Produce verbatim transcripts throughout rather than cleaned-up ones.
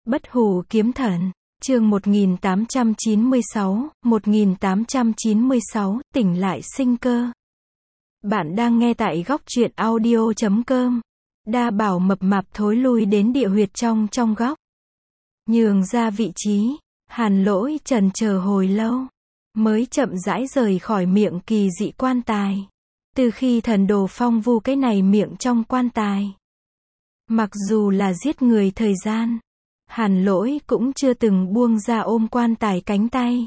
Bất hủ kiếm thần, chương một nghìn tám trăm chín mươi sáu, một nghìn tám trăm chín mươi sáu, tỉnh lại sinh cơ. Bạn đang nghe tại góc truyện audio chấm com. Đa bảo mập mạp thối lui đến địa huyệt trong trong góc. Nhường ra vị trí, Hàn Lỗi trần chờ hồi lâu, mới chậm rãi rời khỏi miệng kỳ dị quan tài. Từ khi thần đồ phong vu cái này miệng trong quan tài, mặc dù là giết người thời gian, Hàn Lỗi cũng chưa từng buông ra ôm quan tài cánh tay.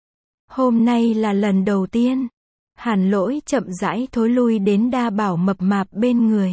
Hôm nay là lần đầu tiên, Hàn Lỗi chậm rãi thối lui đến đa bảo mập mạp bên người.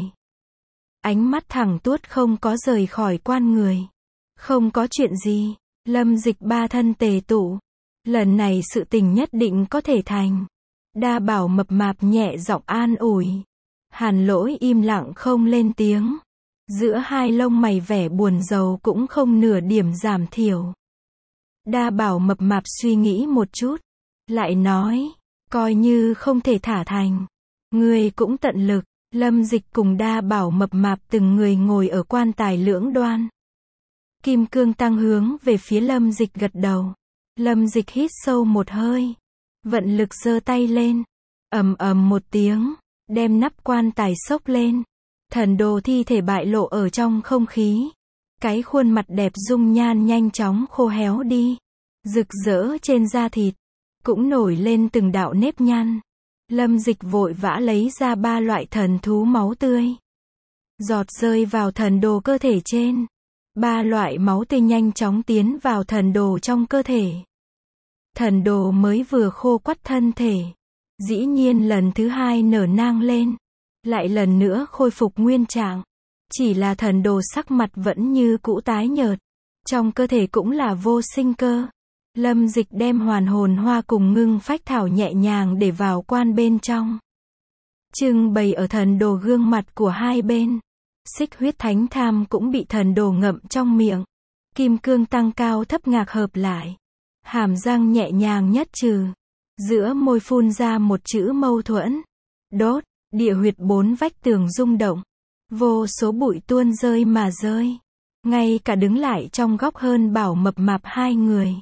Ánh mắt thẳng tuốt không có rời khỏi quan người. Không có chuyện gì, Lâm Dịch ba thân tề tụ. Lần này sự tình nhất định có thể thành. Đa bảo mập mạp nhẹ giọng an ủi. Hàn Lỗi im lặng không lên tiếng. Giữa hai lông mày vẻ buồn rầu cũng không nửa điểm giảm thiểu. Đa bảo mập mạp suy nghĩ một chút, lại nói, coi như không thể thả thành, ngươi cũng tận lực. Lâm Dịch cùng đa bảo mập mạp từng người ngồi ở quan tài lưỡng đoan. Kim cương tăng hướng về phía Lâm Dịch gật đầu. Lâm Dịch hít sâu một hơi, vận lực giơ tay lên, ầm ầm một tiếng, đem nắp quan tài xốc lên. Thần đồ thi thể bại lộ ở trong không khí. Cái khuôn mặt đẹp dung nhan nhanh chóng khô héo đi. Rực rỡ trên da thịt, cũng nổi lên từng đạo nếp nhăn. Lâm Dịch vội vã lấy ra ba loại thần thú máu tươi. Giọt rơi vào thần đồ cơ thể trên. Ba loại máu tươi nhanh chóng tiến vào thần đồ trong cơ thể. Thần đồ mới vừa khô quắt thân thể, dĩ nhiên lần thứ hai nở nang lên. Lại lần nữa khôi phục nguyên trạng. Chỉ là thần đồ sắc mặt vẫn như cũ tái nhợt. Trong cơ thể cũng là vô sinh cơ. Lâm Dịch đem hoàn hồn hoa cùng ngưng phách thảo nhẹ nhàng để vào quan bên trong. Trưng bày ở thần đồ gương mặt của hai bên. Xích huyết thánh tham cũng bị thần đồ ngậm trong miệng. Kim cương tăng cao thấp ngạc hợp lại. Hàm răng nhẹ nhàng nhất trừ. Giữa môi phun ra một chữ mâu thuẫn. Đốt. Địa huyệt bốn vách tường rung động. Vô số bụi tuôn rơi mà rơi. Ngay cả đứng lại trong góc hơn bảo mập mạp hai người,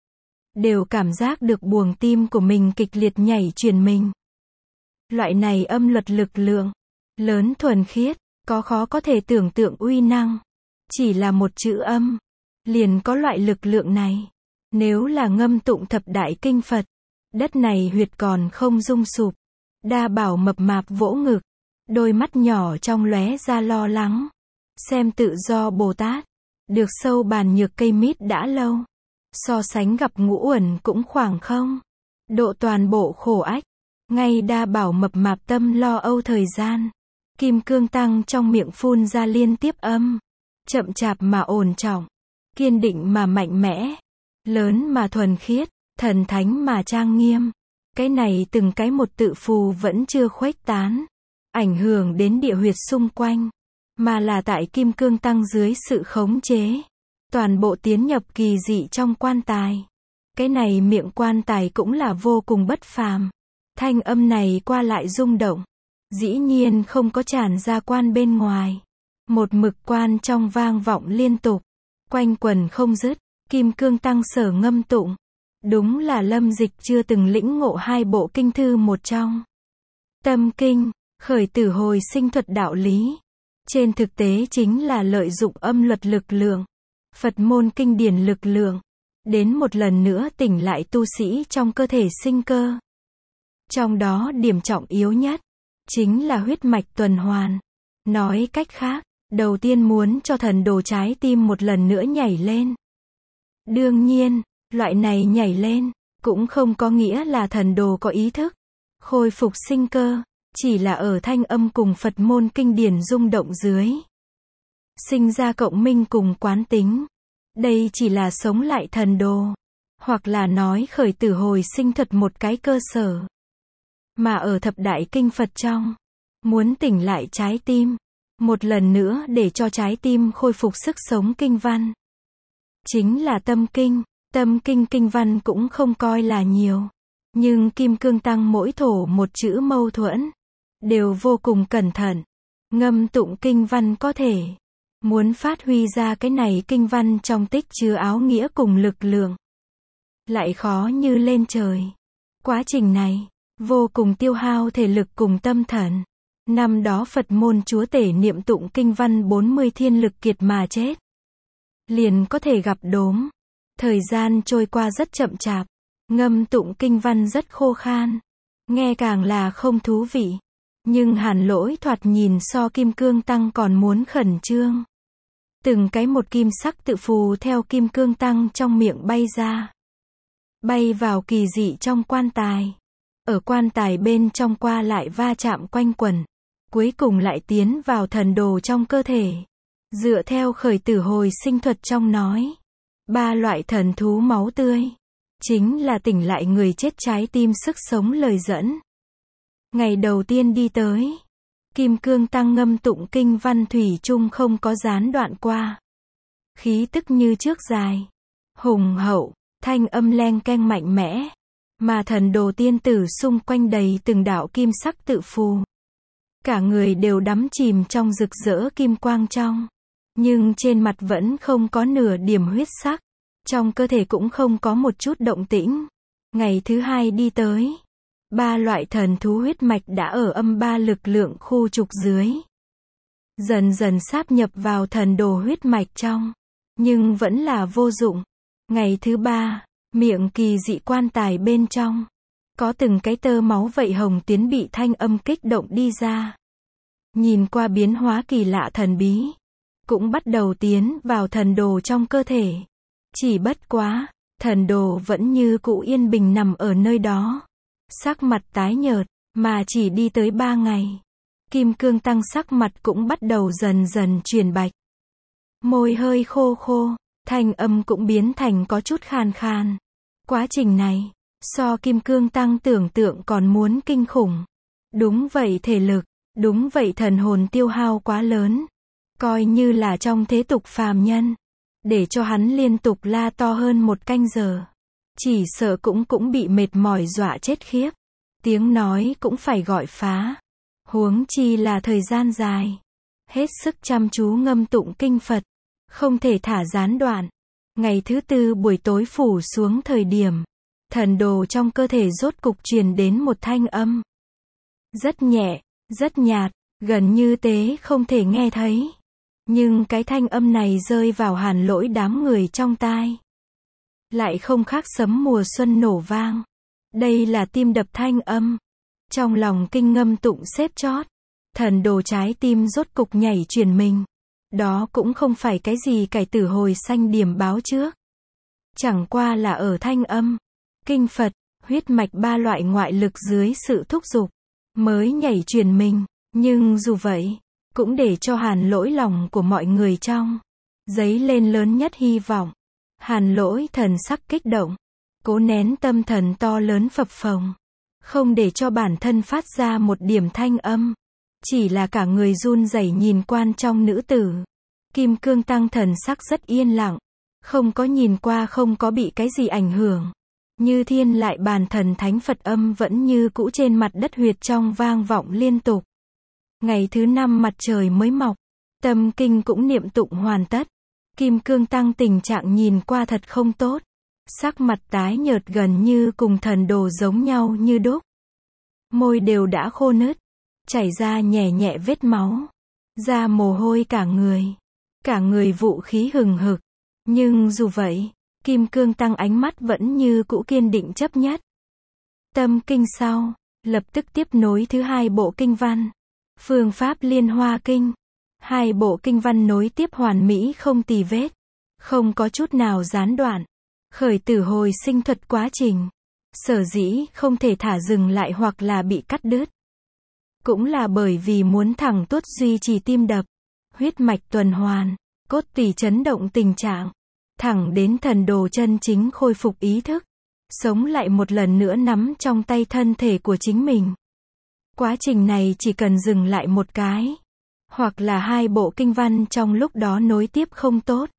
đều cảm giác được buồng tim của mình kịch liệt nhảy chuyển mình. Loại này âm luật lực lượng, lớn thuần khiết, có khó có thể tưởng tượng uy năng. Chỉ là một chữ âm, liền có loại lực lượng này. Nếu là ngâm tụng thập đại kinh Phật, đất này huyệt còn không rung sụp. Đa bảo mập mạp vỗ ngực, đôi mắt nhỏ trong lóe ra lo lắng. Xem tự do Bồ Tát, được sâu bàn nhược cây mít đã lâu. So sánh gặp ngũ uẩn cũng khoảng không. Độ toàn bộ khổ ách. Ngay đa bảo mập mạp tâm lo âu thời gian. Kim cương tăng trong miệng phun ra liên tiếp âm. Chậm chạp mà ổn trọng. Kiên định mà mạnh mẽ. Lớn mà thuần khiết. Thần thánh mà trang nghiêm. Cái này từng cái một tự phù vẫn chưa khuếch tán, ảnh hưởng đến địa huyệt xung quanh, mà là tại kim cương tăng dưới sự khống chế. Toàn bộ tiến nhập kỳ dị trong quan tài. Cái này miệng quan tài cũng là vô cùng bất phàm. Thanh âm này qua lại rung động. Dĩ nhiên không có tràn ra quan bên ngoài. Một mực quan trong vang vọng liên tục. Quanh quần không dứt. Kim cương tăng sở ngâm tụng. Đúng là Lâm Dịch chưa từng lĩnh ngộ hai bộ kinh thư một trong. Tâm kinh, khởi tử hồi sinh thuật đạo lý. Trên thực tế chính là lợi dụng âm luật lực lượng, Phật môn kinh điển lực lượng, đến một lần nữa tỉnh lại tu sĩ trong cơ thể sinh cơ. Trong đó điểm trọng yếu nhất, chính là huyết mạch tuần hoàn. Nói cách khác, đầu tiên muốn cho thần đồ trái tim một lần nữa nhảy lên. Đương nhiên, loại này nhảy lên, cũng không có nghĩa là thần đồ có ý thức, khôi phục sinh cơ, chỉ là ở thanh âm cùng Phật môn kinh điển rung động dưới. Sinh ra cộng minh cùng quán tính. Đây chỉ là sống lại thần đồ, hoặc là nói khởi tử hồi sinh thuật một cái cơ sở. Mà ở thập đại kinh Phật trong, muốn tỉnh lại trái tim, một lần nữa để cho trái tim khôi phục sức sống kinh văn, chính là tâm kinh. Tâm kinh kinh văn cũng không coi là nhiều. Nhưng kim cương tăng mỗi thổ một chữ mâu thuẫn, đều vô cùng cẩn thận. Ngâm tụng kinh văn có thể Muốn phát huy ra cái này kinh văn trong tích chứa áo nghĩa cùng lực lượng, lại khó như lên trời. Quá trình này, vô cùng tiêu hao thể lực cùng tâm thần. Năm đó Phật môn chúa tể niệm tụng kinh văn bốn mươi thiên lực kiệt mà chết. Liền có thể gặp đốm. Thời gian trôi qua rất chậm chạp. Ngâm tụng kinh văn rất khô khan. Nghe càng là không thú vị. Nhưng Hàn Lỗi thoạt nhìn so Kim Cương Tăng còn muốn khẩn trương. Từng cái một kim sắc tự phù theo Kim Cương Tăng trong miệng bay ra. Bay vào kỳ dị trong quan tài. Ở quan tài bên trong qua lại va chạm quanh quẩn. Cuối cùng lại tiến vào thần đồ trong cơ thể. Dựa theo khởi tử hồi sinh thuật trong nói. Ba loại thần thú máu tươi. Chính là tỉnh lại người chết trái tim sức sống lời dẫn. Ngày đầu tiên đi tới. Kim Cương Tăng ngâm tụng kinh văn thủy chung không có gián đoạn qua. Khí tức như trước dài. Hùng hậu, thanh âm leng keng mạnh mẽ. Mà thần đồ tiên tử xung quanh đầy từng đạo kim sắc tự phù. Cả người đều đắm chìm trong rực rỡ kim quang trong. Nhưng trên mặt vẫn không có nửa điểm huyết sắc. Trong cơ thể cũng không có một chút động tĩnh. Ngày thứ hai đi tới. Ba loại thần thú huyết mạch đã ở âm ba lực lượng khu trục dưới. Dần dần sáp nhập vào thần đồ huyết mạch trong. Nhưng vẫn là vô dụng. Ngày thứ ba, miệng kỳ dị quan tài bên trong. Có từng cái tơ máu vậy hồng tuyến bị thanh âm kích động đi ra. Nhìn qua biến hóa kỳ lạ thần bí. Cũng bắt đầu tiến vào thần đồ trong cơ thể. Chỉ bất quá, thần đồ vẫn như cũ yên bình nằm ở nơi đó. Sắc mặt tái nhợt, mà chỉ đi tới ba ngày. Kim Cương Tăng sắc mặt cũng bắt đầu dần dần chuyển bạch. Môi hơi khô khô, thanh âm cũng biến thành có chút khan khan. Quá trình này, so Kim Cương Tăng tưởng tượng còn muốn kinh khủng. Đúng vậy thể lực, đúng vậy thần hồn tiêu hao quá lớn. Coi như là trong thế tục phàm nhân. Để cho hắn liên tục la to hơn một canh giờ. Chỉ sợ cũng cũng bị mệt mỏi dọa chết khiếp. Tiếng nói cũng phải gọi phá. Huống chi là thời gian dài. Hết sức chăm chú ngâm tụng kinh Phật. Không thể thả gián đoạn. Ngày thứ tư buổi tối phủ xuống thời điểm. Thần đồ trong cơ thể rốt cục truyền đến một thanh âm. Rất nhẹ, rất nhạt, gần như tế không thể nghe thấy. Nhưng cái thanh âm này rơi vào Hàn Lỗi đám người trong tai. Lại không khác sấm mùa xuân nổ vang. Đây là tim đập thanh âm. Trong lòng kinh ngâm tụng xếp chót. Thần đồ trái tim rốt cục nhảy chuyển mình. Đó cũng không phải cái gì cải tử hồi sanh điểm báo trước. Chẳng qua là ở thanh âm, kinh Phật, huyết mạch ba loại ngoại lực dưới sự thúc giục. Mới nhảy chuyển mình. Nhưng dù vậy, cũng để cho Hàn Lỗi lòng của mọi người trong. Dấy lên lớn nhất hy vọng. Hàn Lỗi thần sắc kích động. Cố nén tâm thần to lớn phập phồng. Không để cho bản thân phát ra một điểm thanh âm. Chỉ là cả người run rẩy nhìn quan trong nữ tử. Kim Cương Tăng thần sắc rất yên lặng. Không có nhìn qua không có bị cái gì ảnh hưởng. Như thiên lại bàn thần thánh Phật âm vẫn như cũ trên mặt đất huyệt trong vang vọng liên tục. Ngày thứ năm mặt trời mới mọc. Tâm kinh cũng niệm tụng hoàn tất. Kim Cương Tăng tình trạng nhìn qua thật không tốt. Sắc mặt tái nhợt gần như cùng thần đồ giống nhau như đúc. Môi đều đã khô nứt. Chảy ra nhẹ nhẹ vết máu. Ra mồ hôi cả người. Cả người vũ khí hừng hực. Nhưng dù vậy, Kim Cương Tăng ánh mắt vẫn như cũ kiên định chấp nhất. Tâm kinh sau, lập tức tiếp nối thứ hai bộ kinh văn. Phương pháp Liên Hoa Kinh. Hai bộ kinh văn nối tiếp hoàn mỹ không tì vết. Không có chút nào gián đoạn. Khởi tử hồi sinh thuật quá trình. Sở dĩ không thể thả dừng lại hoặc là bị cắt đứt. Cũng là bởi vì muốn thẳng tuốt duy trì tim đập. Huyết mạch tuần hoàn. Cốt tủy chấn động tình trạng. Thẳng đến thần đồ chân chính khôi phục ý thức. Sống lại một lần nữa nắm trong tay thân thể của chính mình. Quá trình này chỉ cần dừng lại một cái. Hoặc là hai bộ kinh văn trong lúc đó nối tiếp không tốt.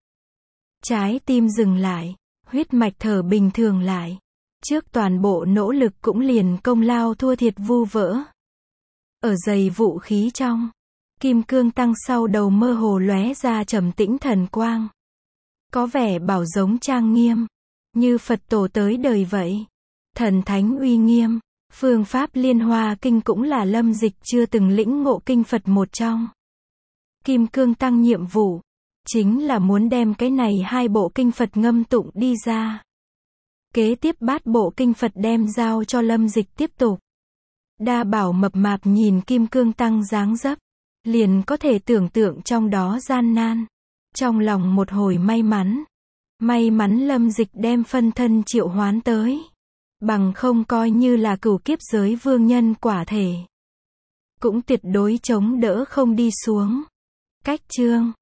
Trái tim dừng lại. Huyết mạch thở bình thường lại. Trước toàn bộ nỗ lực cũng liền công lao thua thiệt vu vỡ. Ở dày vũ khí trong. Kim cương tăng sau đầu mơ hồ lóe ra trầm tĩnh thần quang. Có vẻ bảo giống trang nghiêm, như Phật tổ tới đời vậy. Thần thánh uy nghiêm. Phương pháp Liên Hoa Kinh cũng là Lâm Dịch chưa từng lĩnh ngộ kinh Phật một trong. Kim cương tăng nhiệm vụ chính là muốn đem cái này hai bộ kinh Phật ngâm tụng đi ra. Kế tiếp bát bộ kinh Phật đem giao cho Lâm Dịch tiếp tục. Đa Bảo mập mạp nhìn kim cương tăng dáng dấp, liền có thể tưởng tượng trong đó gian nan. Trong lòng một hồi may mắn. May mắn Lâm Dịch đem phân thân triệu hoán tới. Bằng không coi như là cửu kiếp giới vương nhân quả thể. Cũng tuyệt đối chống đỡ không đi xuống. Cách chương